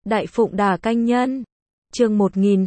Đại Phụng Đà Canh Nhân. Chương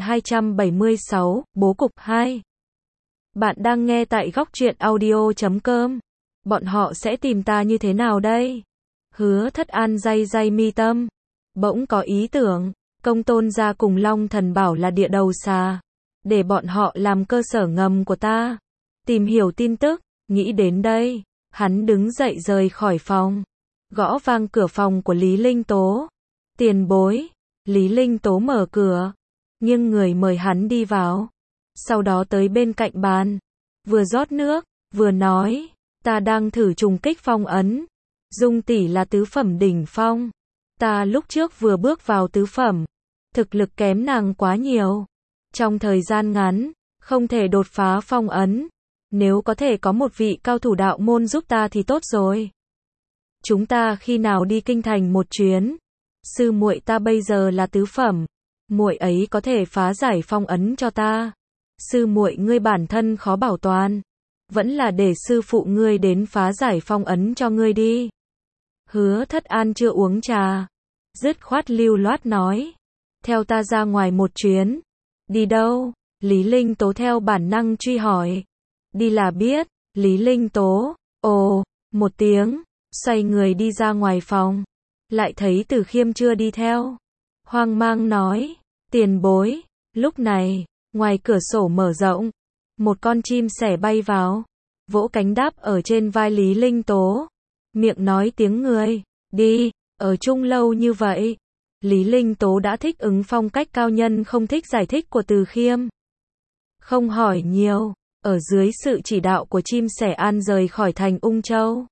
1276, Bố cục 2. Bạn đang nghe tại góc truyện audio.com. Bọn họ sẽ tìm ta như thế nào đây? Hứa Thất An day day mi tâm. Bỗng có ý tưởng, Công Tôn gia cùng Long Thần Bảo là địa đầu xà. Để bọn họ làm cơ sở ngầm của ta. Tìm hiểu tin tức, nghĩ đến đây. Hắn đứng dậy rời khỏi phòng. Gõ vang cửa phòng của Lý Linh Tố. Tiền bối. Lý Linh Tố mở cửa. Nhưng người mời hắn đi vào. Sau đó tới bên cạnh bàn. Vừa rót nước, vừa nói. Ta đang thử trùng kích phong ấn. Dung tỷ là tứ phẩm đỉnh phong. Ta lúc trước vừa bước vào tứ phẩm. Thực lực kém nàng quá nhiều. Trong thời gian ngắn, không thể đột phá phong ấn. Nếu có thể có một vị cao thủ đạo môn giúp ta thì tốt rồi. Chúng ta khi nào đi kinh thành một chuyến? Sư muội ta bây giờ là tứ phẩm. Muội ấy có thể phá giải phong ấn cho ta. Sư muội ngươi bản thân khó bảo toàn. Vẫn là để sư phụ ngươi đến phá giải phong ấn cho ngươi đi. Hứa Thất An chưa uống trà. Dứt khoát lưu loát nói. Theo ta ra ngoài một chuyến. Đi đâu? Lý Linh Tố theo bản năng truy hỏi. Đi là biết. Lý Linh Tố. Ồ, một tiếng. Xoay người đi ra ngoài phòng. Lại thấy Từ Khiêm chưa đi theo. Hoang mang nói. Tiền bối. Lúc này, ngoài cửa sổ mở rộng. Một con chim sẻ bay vào. Vỗ cánh đáp ở trên vai Lý Linh Tố. Miệng nói tiếng người. Đi, ở chung lâu như vậy. Lý Linh Tố đã thích ứng phong cách cao nhân không thích giải thích của Từ Khiêm. Không hỏi nhiều. Ở dưới sự chỉ đạo của chim sẻ An rời khỏi thành Ung Châu.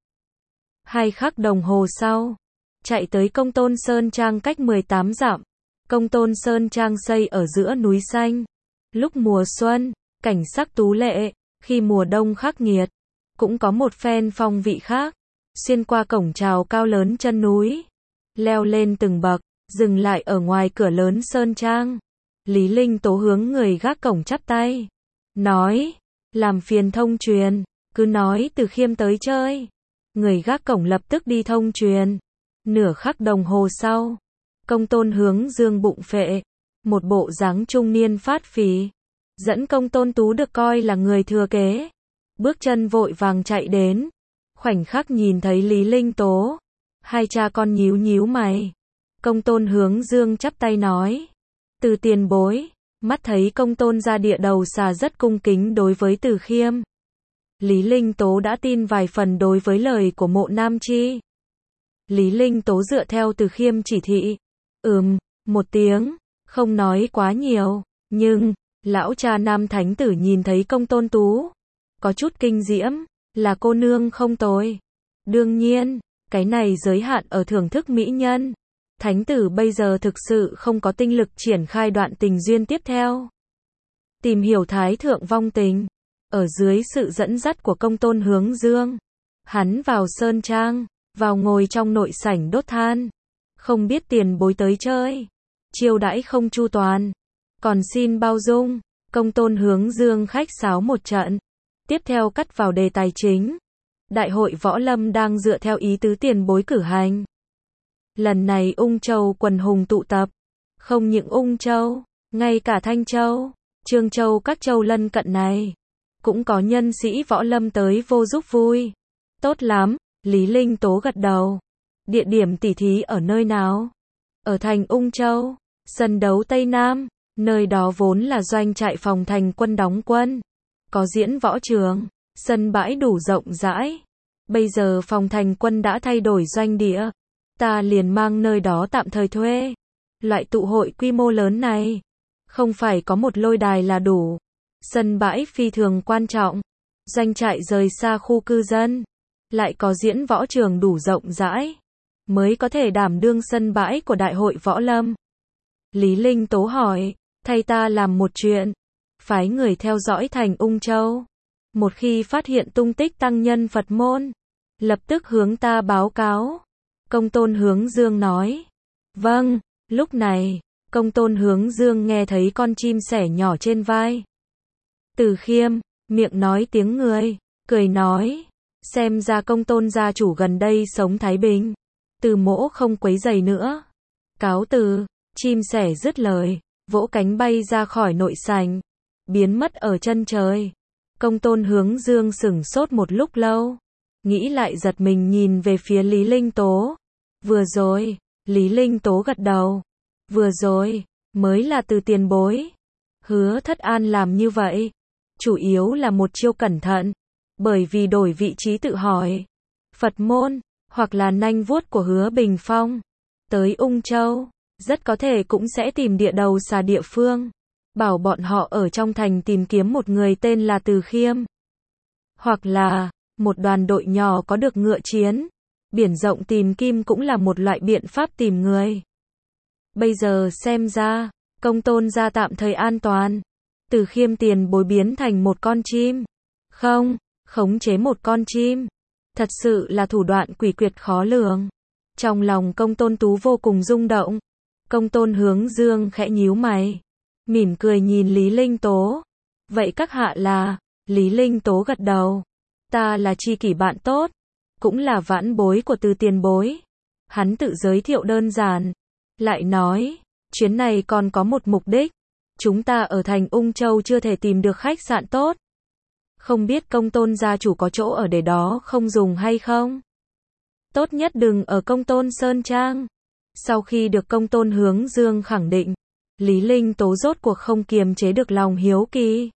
2 khắc đồng hồ sau. Chạy tới Công Tôn Sơn Trang cách 18 dặm. Công Tôn Sơn Trang xây ở giữa núi xanh. Lúc mùa xuân, cảnh sắc tú lệ. Khi mùa đông khắc nghiệt, cũng có một phen phong vị khác. Xuyên qua cổng chào cao lớn chân núi. Leo lên từng bậc, dừng lại ở ngoài cửa lớn Sơn Trang. Lý Linh Tố hướng người gác cổng chắp tay. Nói, làm phiền thông truyền, cứ nói Từ Khiêm tới chơi. Người gác cổng lập tức đi thông truyền. Nửa khắc đồng hồ sau, Công Tôn Hướng Dương bụng phệ, một bộ dáng trung niên phát phì, dẫn Công Tôn Tú được coi là người thừa kế, bước chân vội vàng chạy đến, khoảnh khắc nhìn thấy Lý Linh Tố, hai cha con nhíu nhíu mày. Công Tôn Hướng Dương chắp tay nói, Từ tiền bối. Mắt thấy Công Tôn gia địa đầu xà rất cung kính đối với Từ Khiêm. Lý Linh Tố đã tin vài phần đối với lời của Mộ Nam Chi. Lý Linh Tố dựa theo Từ Khiêm chỉ thị. Một tiếng, không nói quá nhiều, nhưng, lão cha Nam Thánh Tử nhìn thấy Công Tôn Tú. Có chút kinh diễm, là cô nương không tồi. Đương nhiên, cái này giới hạn ở thưởng thức mỹ nhân. Thánh tử bây giờ thực sự không có tinh lực triển khai đoạn tình duyên tiếp theo. Tìm hiểu Thái thượng vong tình. Ở dưới sự dẫn dắt của Công Tôn Hướng Dương. Hắn vào Sơn Trang, vào ngồi trong nội sảnh đốt than. Không biết tiền bối tới chơi. Chiêu đãi không chu toàn. Còn xin bao dung. Công Tôn Hướng Dương khách sáo một trận. Tiếp theo cắt vào đề tài chính. Đại hội võ lâm đang dựa theo ý tứ tiền bối cử hành. Lần này Ung Châu quần hùng tụ tập. Không những Ung Châu, ngay cả Thanh Châu, Trương Châu các châu lân cận này. Cũng có nhân sĩ võ lâm tới vô giúp vui. Tốt lắm, Lý Linh Tố gật đầu. Địa điểm tỉ thí ở nơi nào? Ở thành Ung Châu, sân đấu Tây Nam. Nơi đó vốn là doanh trại phòng thành quân đóng quân. Có diễn võ trường, sân bãi đủ rộng rãi. Bây giờ phòng thành quân đã thay đổi doanh địa. Ta liền mang nơi đó tạm thời thuê. Loại tụ hội quy mô lớn này, không phải có một lôi đài là đủ. Sân bãi phi thường quan trọng. Doanh trại rời xa khu cư dân. Lại có diễn võ trường đủ rộng rãi. Mới có thể đảm đương sân bãi của đại hội võ lâm. Lý Linh Tố hỏi, thay ta làm một chuyện. Phái người theo dõi thành Ung Châu. Một khi phát hiện tung tích tăng nhân Phật môn, lập tức hướng ta báo cáo. Công Tôn Hướng Dương nói. Vâng, lúc này, Công Tôn Hướng Dương nghe thấy con chim sẻ nhỏ trên vai. Từ Khiêm, miệng nói tiếng người, cười nói. Xem ra Công Tôn gia chủ gần đây sống thái bình. Từ mỗ không quấy rầy nữa. Cáo từ. Chim sẻ dứt lời, vỗ cánh bay ra khỏi nội sảnh, biến mất ở chân trời. Công tôn Hướng Dương sửng sốt một lúc lâu, nghĩ lại giật mình nhìn về phía Lý Linh Tố. Vừa rồi, Lý Linh Tố gật đầu. Vừa rồi, mới là Từ Tiền Bối. Hứa Thất An làm như vậy, chủ yếu là một chiêu cẩn thận, bởi vì đổi vị trí tự hỏi. Phật môn, hoặc là nanh vuốt của Hứa Bình Phong, tới Ung Châu, rất có thể cũng sẽ tìm địa đầu xà địa phương. Bảo bọn họ ở trong thành tìm kiếm một người tên là Từ Khiêm. Hoặc là, một đoàn đội nhỏ có được ngựa chiến. Biển rộng tìm kim cũng là một loại biện pháp tìm người. Bây giờ xem ra, công tôn gia tạm thời an toàn. Từ Khiêm tiền bối biến thành một con chim. Không, khống chế một con chim. Thật sự là thủ đoạn quỷ quyệt khó lường. Trong lòng công tôn Tú vô cùng rung động. Công tôn Hướng Dương khẽ nhíu mày, mỉm cười nhìn Lý Linh Tố. Vậy các hạ là? Lý Linh Tố gật đầu. Ta là tri kỷ bạn tốt, cũng là vãn bối của Từ Tiền Bối. Hắn tự giới thiệu đơn giản, lại nói, chuyến này còn có một mục đích. Chúng ta ở thành Ung Châu chưa thể tìm được khách sạn tốt. Không biết công tôn gia chủ có chỗ ở để đó không dùng hay không? Tốt nhất đừng ở Công Tôn Sơn Trang. Sau khi được công tôn Hướng Dương khẳng định, Lý Linh Tố rốt cuộc không kiềm chế được lòng hiếu kỳ.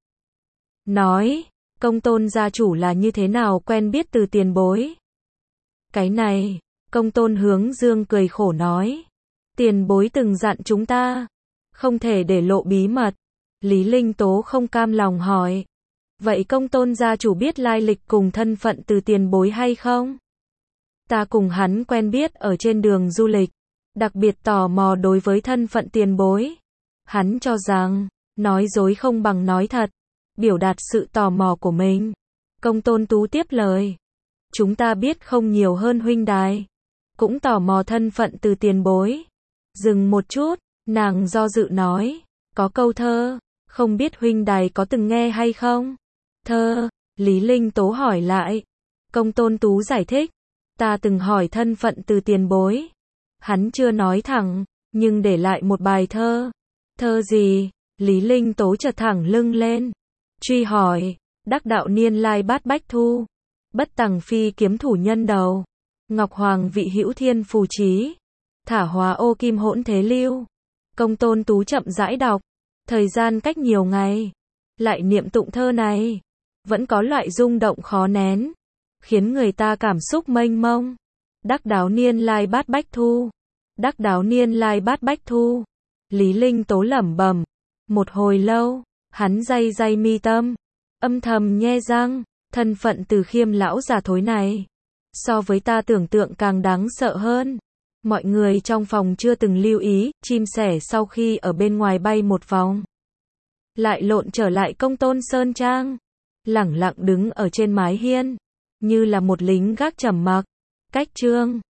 Nói, công tôn gia chủ là như thế nào quen biết Từ Tiền Bối? Cái này, công tôn Hướng Dương cười khổ nói. Tiền bối từng dặn chúng ta, không thể để lộ bí mật. Lý Linh Tố không cam lòng hỏi. Vậy công tôn gia chủ biết lai lịch cùng thân phận Từ Tiền Bối hay không? Ta cùng hắn quen biết ở trên đường du lịch, đặc biệt tò mò đối với thân phận tiền bối. Hắn cho rằng, nói dối không bằng nói thật, biểu đạt sự tò mò của mình. Công tôn Tú tiếp lời. Chúng ta biết không nhiều hơn huynh đài, cũng tò mò thân phận Từ Tiền Bối. Dừng một chút, nàng do dự nói, có câu thơ, không biết huynh đài có từng nghe hay không? Thơ, Lý Linh Tố hỏi lại. Công tôn Tú giải thích, ta từng hỏi thân phận Từ Tiền Bối. Hắn chưa nói thẳng, nhưng để lại một bài thơ. Thơ gì? Lý Linh Tố chợt thẳng lưng lên, truy hỏi. Đắc đạo niên lai bát bách thu, bất tằng phi kiếm thủ nhân đầu. Ngọc hoàng vị hữu thiên phù trí, thả hóa ô kim hỗn thế lưu. Công tôn Tú chậm rãi đọc, thời gian cách nhiều ngày, lại niệm tụng thơ này, vẫn có loại rung động khó nén, khiến người ta cảm xúc mênh mông. Đắc đạo niên lai bát bách thu, đắc đạo niên lai bát bách thu. Lý Linh Tố lẩm bẩm. Một hồi lâu, hắn day day mi tâm, âm thầm nhe răng. Thân phận Từ Khiêm lão già thối này, so với ta tưởng tượng càng đáng sợ hơn. Mọi người trong phòng chưa từng lưu ý, chim sẻ sau khi ở bên ngoài bay một vòng, lại lộn trở lại Công Tôn Sơn Trang, lẳng lặng đứng ở trên mái hiên, như là một lính gác trầm mặc. Cách chương